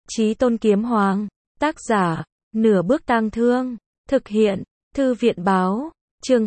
Chí Tôn Kiếm Hoàng. Tác giả, Nửa Bước Tang Thương. Thực hiện, Thư viện báo. Chương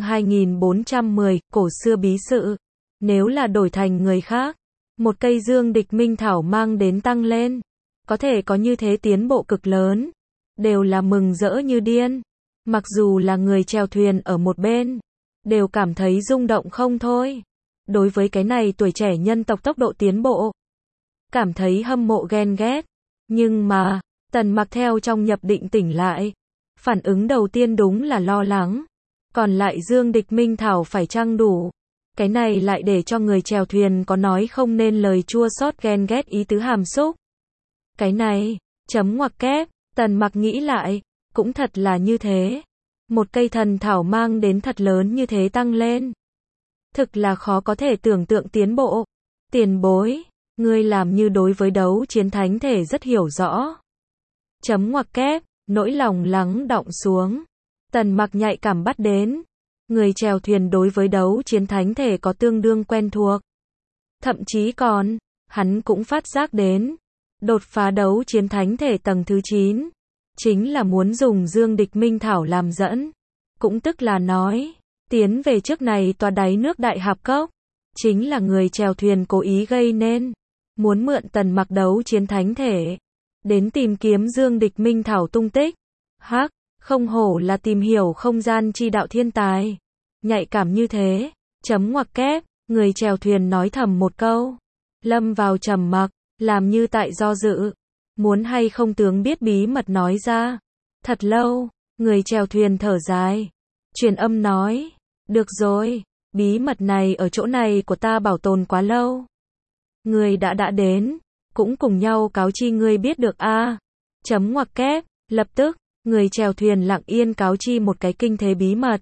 2410, cổ xưa bí sự. Nếu là đổi thành người khác, một cây dương địch minh thảo mang đến tăng lên, có thể có như thế tiến bộ cực lớn, đều là mừng rỡ như điên. Mặc dù là người chèo thuyền ở một bên, đều cảm thấy rung động không thôi. Đối với cái này tuổi trẻ nhân tộc tốc độ tiến bộ, cảm thấy hâm mộ ghen ghét. Nhưng mà, Tần Mặc theo trong nhập định tỉnh lại. Phản ứng đầu tiên đúng là lo lắng. Còn lại dương địch minh thảo phải chăng đủ? Cái này lại để cho người chèo thuyền có nói không nên lời chua xót ghen ghét ý tứ hàm xúc. Cái này, chấm ngoặc kép, Tần Mặc nghĩ lại, cũng thật là như thế. Một cây thần thảo mang đến thật lớn như thế tăng lên. Thực là khó có thể tưởng tượng tiến bộ. Tiền bối, ngươi làm như đối với đấu chiến thánh thể rất hiểu rõ. Chấm ngoặc kép, nỗi lòng lắng đọng xuống. Tần Mặc nhạy cảm bắt đến. Người chèo thuyền đối với đấu chiến thánh thể có tương đương quen thuộc. Thậm chí còn, hắn cũng phát giác đến. Đột phá đấu chiến thánh thể tầng thứ 9. Chính là muốn dùng dương địch minh thảo làm dẫn. Cũng tức là nói, tiến về trước này tòa đáy nước đại hạp cốc. Chính là người chèo thuyền cố ý gây nên. Muốn mượn Tần Mặc đấu chiến thánh thể. Đến tìm kiếm dương địch minh thảo tung tích. Hắc, không hổ là tìm hiểu không gian chi đạo thiên tài. Nhạy cảm như thế. Chấm ngoặc kép, người chèo thuyền nói thầm một câu. Lâm vào trầm mặc, làm như tại do dự. Muốn hay không tướng biết bí mật nói ra. Thật lâu, người chèo thuyền thở dài. Truyền âm nói, được rồi, bí mật này ở chỗ này của ta bảo tồn quá lâu. Người đã đến, cũng cùng nhau cáo chi ngươi biết được a. Chấm ngoặc kép, lập tức, người chèo thuyền lặng yên cáo chi một cái kinh thế bí mật.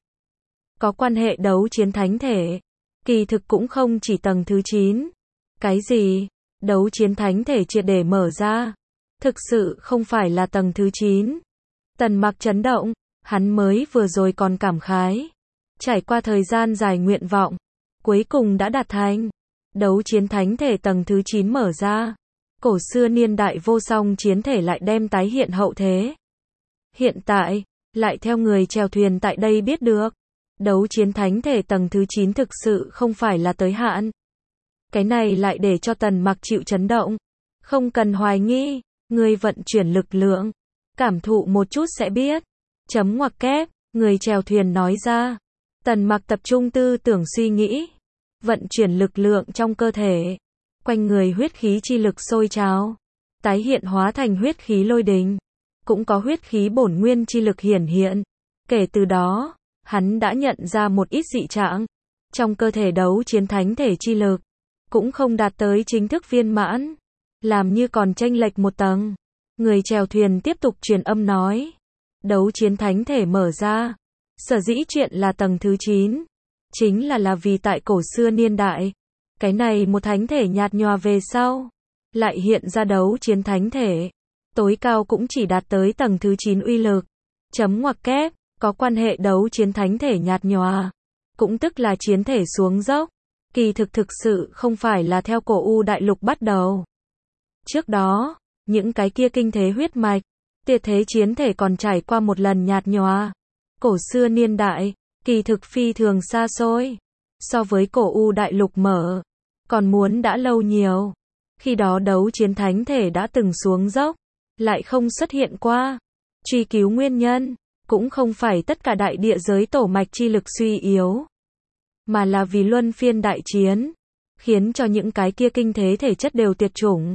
Có quan hệ đấu chiến thánh thể. Kỳ thực cũng không chỉ tầng thứ 9. Cái gì? Đấu chiến thánh thể triệt để mở ra. Thực sự không phải là tầng thứ 9. Tần Mặc chấn động, hắn mới vừa rồi còn cảm khái. Trải qua thời gian dài nguyện vọng, cuối cùng đã đạt thành. Đấu chiến thánh thể tầng thứ 9 mở ra. Cổ xưa niên đại vô song chiến thể lại đem tái hiện hậu thế. Hiện tại, lại theo người chèo thuyền tại đây biết được. Đấu chiến thánh thể tầng thứ 9 thực sự không phải là tới hạn. Cái này lại để cho Tần Mặc chịu chấn động. Không cần hoài nghi, người vận chuyển lực lượng. Cảm thụ một chút sẽ biết. Chấm ngoặc kép, người chèo thuyền nói ra. Tần Mặc tập trung tư tưởng suy nghĩ. Vận chuyển lực lượng trong cơ thể. Quanh người huyết khí chi lực sôi trào. Tái hiện hóa thành huyết khí lôi đình. Cũng có huyết khí bổn nguyên chi lực hiển hiện. Kể từ đó, hắn đã nhận ra một ít dị trạng. Trong cơ thể đấu chiến thánh thể chi lực. Cũng không đạt tới chính thức viên mãn. Làm như còn chênh lệch một tầng. Người chèo thuyền tiếp tục truyền âm nói. Đấu chiến thánh thể mở ra. Sở dĩ chuyện là tầng thứ 9. Chính là vì tại cổ xưa niên đại. Cái này một thánh thể nhạt nhòa về sau. Lại hiện ra đấu chiến thánh thể. Tối cao cũng chỉ đạt tới tầng thứ 9 uy lực. Chấm ngoặc kép, có quan hệ đấu chiến thánh thể nhạt nhòa. Cũng tức là chiến thể xuống dốc. Kỳ thực sự không phải là theo cổ U đại lục bắt đầu. Trước đó, những cái kia kinh thế huyết mạch, tuyệt thế chiến thể còn trải qua một lần nhạt nhòa. Cổ xưa niên đại, kỳ thực phi thường xa xôi. So với cổ U đại lục mở, còn muốn đã lâu nhiều. Khi đó đấu chiến thánh thể đã từng xuống dốc, lại không xuất hiện qua. Truy cứu nguyên nhân, cũng không phải tất cả đại địa giới tổ mạch chi lực suy yếu. Mà là vì luân phiên đại chiến, khiến cho những cái kia kinh thế thể chất đều tuyệt chủng.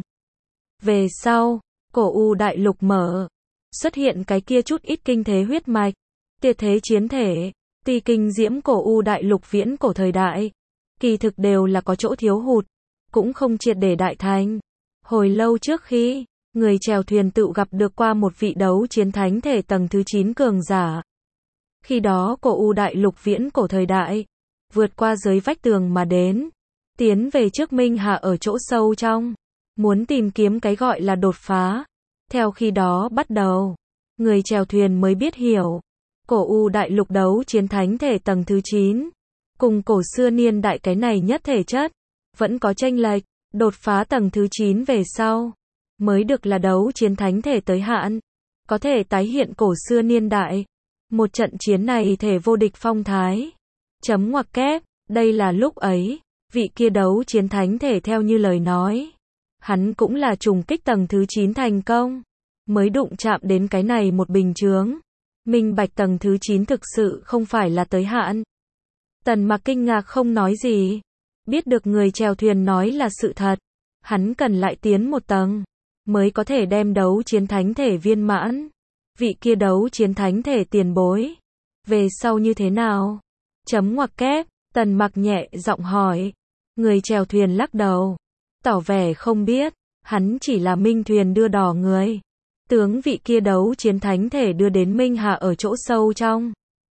Về sau, cổ U đại lục mở, xuất hiện cái kia chút ít kinh thế huyết mạch, tuyệt thế chiến thể, tuy kinh diễm cổ U đại lục viễn cổ thời đại, kỳ thực đều là có chỗ thiếu hụt, cũng không triệt để đại thành. Hồi lâu trước khi, người chèo thuyền tự gặp được qua một vị đấu chiến thánh thể tầng thứ 9 cường giả. Khi đó cổ U đại lục viễn cổ thời đại, vượt qua dưới vách tường mà đến, tiến về trước Minh Hà ở chỗ sâu trong, muốn tìm kiếm cái gọi là đột phá. Theo khi đó bắt đầu, người chèo thuyền mới biết hiểu, cổ U đại lục đấu chiến thánh thể tầng thứ 9, cùng cổ xưa niên đại cái này nhất thể chất, vẫn có chênh lệch. Đột phá tầng thứ 9 về sau, mới được là đấu chiến thánh thể tới hạn, có thể tái hiện cổ xưa niên đại. Một trận chiến này thể vô địch phong thái. Chấm ngoặc kép, đây là lúc ấy, vị kia đấu chiến thánh thể theo như lời nói. Hắn cũng là trùng kích tầng thứ 9 thành công, mới đụng chạm đến cái này một bình chướng. Minh bạch tầng thứ 9 thực sự không phải là tới hạn. Tần Mặc kinh ngạc không nói gì. Biết được người chèo thuyền nói là sự thật. Hắn cần lại tiến một tầng, mới có thể đem đấu chiến thánh thể viên mãn. Vị kia đấu chiến thánh thể tiền bối. Về sau như thế nào? Chấm ngoặc kép, Tần Mặc nhẹ giọng hỏi. Người chèo thuyền lắc đầu, tỏ vẻ không biết. Hắn chỉ là Minh thuyền đưa đò người. Tướng vị kia đấu chiến thánh thể đưa đến Minh Hà ở chỗ sâu trong.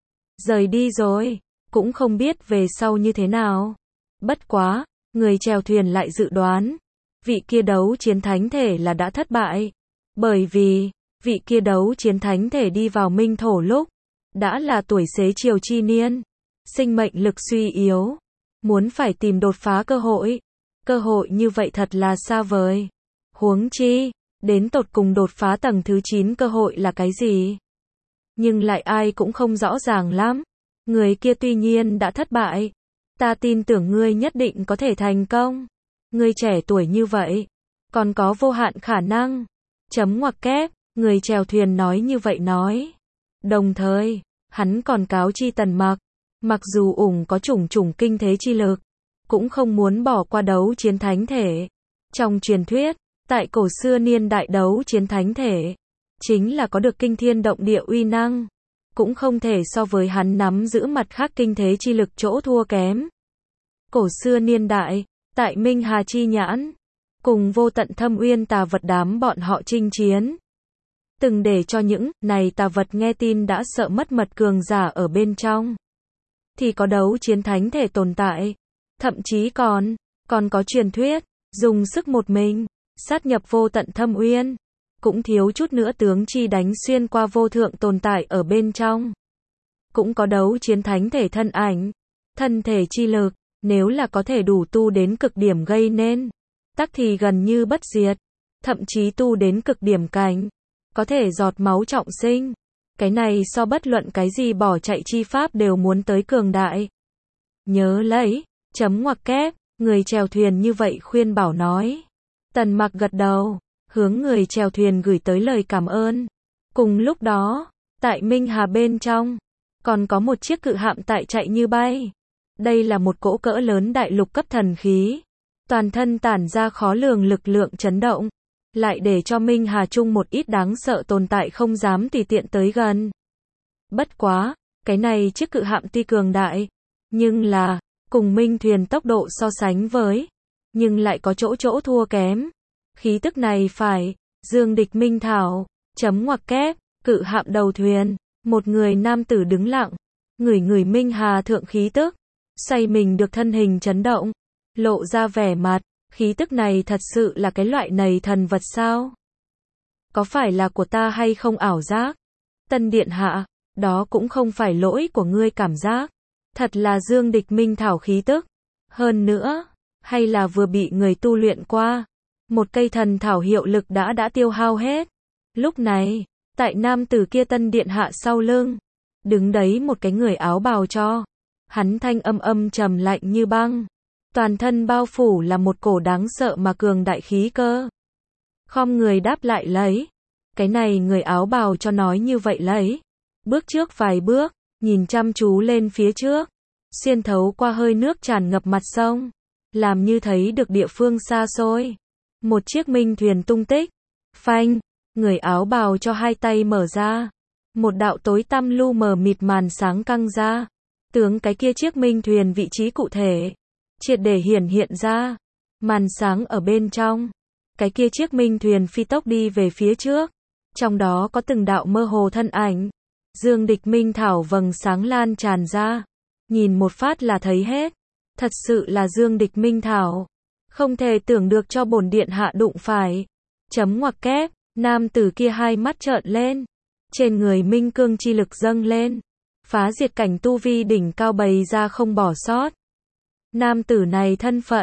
Rời đi rồi, cũng không biết về sau như thế nào. Bất quá, người chèo thuyền lại dự đoán, vị kia đấu chiến thánh thể là đã thất bại. Bởi vì, vị kia đấu chiến thánh thể đi vào Minh thổ lúc, đã là tuổi xế chiều chi niên. Sinh mệnh lực suy yếu. Muốn phải tìm đột phá cơ hội. Cơ hội như vậy thật là xa vời. Huống chi, đến tột cùng đột phá tầng thứ 9 cơ hội là cái gì? Nhưng lại ai cũng không rõ ràng lắm. Người kia tuy nhiên đã thất bại. Ta tin tưởng ngươi nhất định có thể thành công. Ngươi trẻ tuổi như vậy, còn có vô hạn khả năng. Chấm ngoặc kép, người chèo thuyền nói như vậy nói. Đồng thời, hắn còn cáo chi Tần Mặc. Mặc dù ủng có chủng chủng kinh thế chi lực, cũng không muốn bỏ qua đấu chiến thánh thể. Trong truyền thuyết, tại cổ xưa niên đại đấu chiến thánh thể, chính là có được kinh thiên động địa uy năng. Cũng không thể so với hắn nắm giữ mặt khác kinh thế chi lực chỗ thua kém. Cổ xưa niên đại, tại Minh Hà chi nhãn, cùng vô tận thâm uyên tà vật đám bọn họ chinh chiến. Từng để cho những này tà vật nghe tin đã sợ mất mật cường giả ở bên trong. Thì có đấu chiến thánh thể tồn tại. Thậm chí còn có truyền thuyết, dùng sức một mình, sát nhập vô tận thâm uyên. Cũng thiếu chút nữa tướng chi đánh xuyên qua vô thượng tồn tại ở bên trong. Cũng có đấu chiến thánh thể thân ảnh, thân thể chi lực, nếu là có thể đủ tu đến cực điểm gây nên, tắc thì gần như bất diệt, thậm chí tu đến cực điểm cảnh, có thể giọt máu trọng sinh. Cái này so bất luận cái gì bỏ chạy chi pháp đều muốn tới cường đại. Nhớ lấy, chấm ngoặc kép, người chèo thuyền như vậy khuyên bảo nói. Tần Mặc gật đầu, hướng người chèo thuyền gửi tới lời cảm ơn. Cùng lúc đó, tại Minh Hà bên trong, còn có một chiếc cự hạm tại chạy như bay. Đây là một cỗ cỡ lớn đại lục cấp thần khí. Toàn thân tản ra khó lường lực lượng chấn động. Lại để cho Minh Hà Trung một ít đáng sợ tồn tại không dám tùy tiện tới gần. Bất quá, cái này chiếc cự hạm tuy cường đại, nhưng là, cùng Minh thuyền tốc độ so sánh với, nhưng lại có chỗ thua kém. Khí tức này phải, dương địch minh thảo, chấm ngoặc kép, cự hạm đầu thuyền, một người nam tử đứng lặng, ngửi Minh Hà thượng khí tức, say mình được thân hình chấn động, lộ ra vẻ mặt. Khí tức này thật sự là cái loại này thần vật sao? Có phải là của ta hay không ảo giác? Tân điện hạ, đó cũng không phải lỗi của ngươi cảm giác. Thật là dương địch minh thảo khí tức. Hơn nữa, hay là vừa bị người tu luyện qua. Một cây thần thảo hiệu lực đã tiêu hao hết. Lúc này, tại nam tử kia tân điện hạ sau lưng, đứng đấy một cái người áo bào cho. Hắn thanh âm trầm lạnh như băng. Toàn thân bao phủ là một cổ đáng sợ mà cường đại khí cơ. Khom người đáp lại lấy. Cái này người áo bào cho nói như vậy lấy. Bước trước vài bước, nhìn chăm chú lên phía trước. Xuyên thấu qua hơi nước tràn ngập mặt sông. Làm như thấy được địa phương xa xôi. Một chiếc minh thuyền tung tích. Phanh, người áo bào cho hai tay mở ra. Một đạo tối tăm lu mờ mịt màn sáng căng ra. Tướng cái kia chiếc minh thuyền vị trí cụ thể. Triệt để hiện ra. Màn sáng ở bên trong. Cái kia chiếc minh thuyền phi tốc đi về phía trước. Trong đó có từng đạo mơ hồ thân ảnh. Dương địch minh thảo vầng sáng lan tràn ra. Nhìn một phát là thấy hết. Thật sự là dương địch minh thảo. Không thể tưởng được cho bổn điện hạ đụng phải. Chấm ngoặc kép, nam tử kia hai mắt trợn lên. Trên người minh cương chi lực dâng lên. Phá diệt cảnh tu vi đỉnh cao bày ra không bỏ sót. Nam tử này thân phận,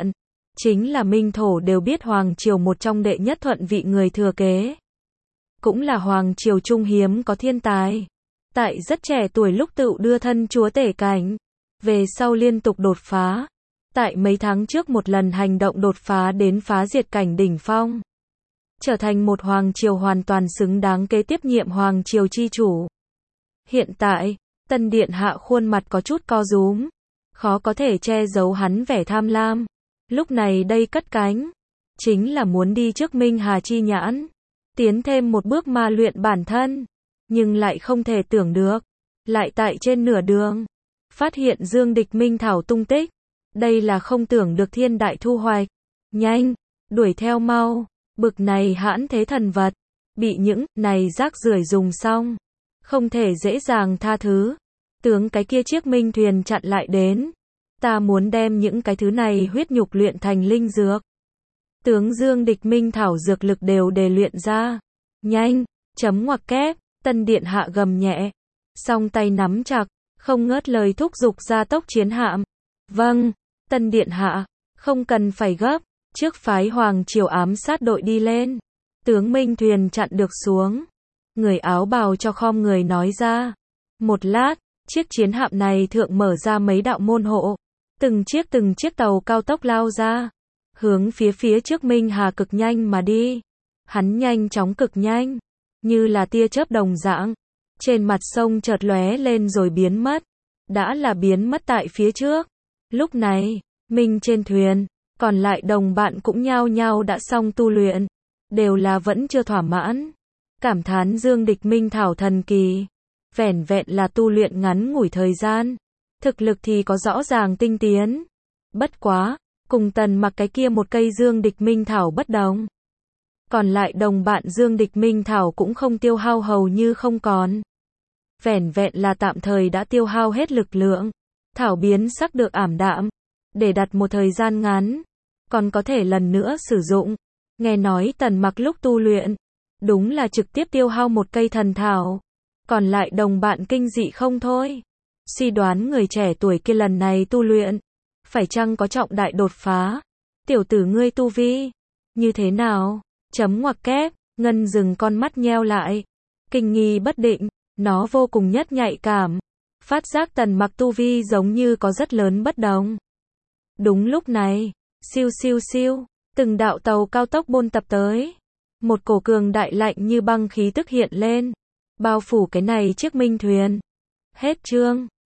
chính là Minh Thổ đều biết Hoàng Triều một trong đệ nhất thuận vị người thừa kế. Cũng là Hoàng Triều trung hiếm có thiên tài. Tại rất trẻ tuổi lúc tựu đưa thân chúa tể cảnh. Về sau liên tục đột phá. Tại mấy tháng trước một lần hành động đột phá đến phá diệt cảnh đỉnh phong. Trở thành một Hoàng Triều hoàn toàn xứng đáng kế tiếp nhiệm Hoàng Triều chi chủ. Hiện tại, Tân Điện Hạ khuôn mặt có chút co rúm. Khó có thể che giấu hắn vẻ tham lam. Lúc này đây cất cánh. Chính là muốn đi trước Minh Hà chi nhãn. Tiến thêm một bước ma luyện bản thân. Nhưng lại không thể tưởng được. Lại tại trên nửa đường. Phát hiện Dương Địch Minh Thảo tung tích. Đây là không tưởng được thiên đại thu hoạch. Nhanh, đuổi theo mau. Bực này hãn thế thần vật. Bị những này rác rưởi dùng xong. Không thể dễ dàng tha thứ. Tướng cái kia chiếc minh thuyền chặn lại đến. Ta muốn đem những cái thứ này huyết nhục luyện thành linh dược. Tướng Dương Địch Minh Thảo dược lực đều đề luyện ra. Nhanh, chấm ngoặc kép, Tân Điện Hạ gầm nhẹ. Song tay nắm chặt, không ngớt lời thúc giục ra tốc chiến hạm. Vâng, Tân Điện Hạ, không cần phải gấp, trước phái Hoàng Triều ám sát đội đi lên. Tướng Minh thuyền chặn được xuống. Người áo bào cho khom người nói ra. Một lát, chiếc chiến hạm này thượng mở ra mấy đạo môn hộ. Từng chiếc tàu cao tốc lao ra. Hướng phía trước Minh Hà cực nhanh mà đi. Hắn nhanh chóng cực nhanh. Như là tia chớp đồng dạng. Trên mặt sông chợt lóe lên rồi biến mất. Đã là biến mất tại phía trước. Lúc này, Minh trên thuyền. Còn lại đồng bạn cũng nhao nhao đã xong tu luyện. Đều là vẫn chưa thỏa mãn. Cảm thán Dương Địch Minh Thảo thần kỳ. Vẻn vẹn là tu luyện ngắn ngủi thời gian. Thực lực thì có rõ ràng tinh tiến. Bất quá, cùng Tần Mặc cái kia một cây Dương Địch Minh Thảo bất đồng. Còn lại đồng bạn Dương Địch Minh Thảo cũng không tiêu hao hầu như không còn. Vẻn vẹn là tạm thời đã tiêu hao hết lực lượng. Thảo biến sắc được ảm đạm. Để đặt một thời gian ngắn. Còn có thể lần nữa sử dụng. Nghe nói Tần Mặc lúc tu luyện. Đúng là trực tiếp tiêu hao một cây thần thảo. Còn lại đồng bạn kinh dị không thôi. Suy đoán người trẻ tuổi kia lần này tu luyện. Phải chăng có trọng đại đột phá? Tiểu tử ngươi tu vi. Như thế nào? Chấm ngoặc kép. Ngân dừng con mắt nheo lại. Kinh nghi bất định. Nó vô cùng nhất nhạy cảm. Phát giác Tần Mặc tu vi giống như có rất lớn bất đồng. Đúng lúc này. Siêu siêu siêu. Từng đạo tàu cao tốc bôn tập tới. Một cổ cường đại lạnh như băng khí tức hiện lên. Bao phủ cái này chiếc minh thuyền. Hết chương.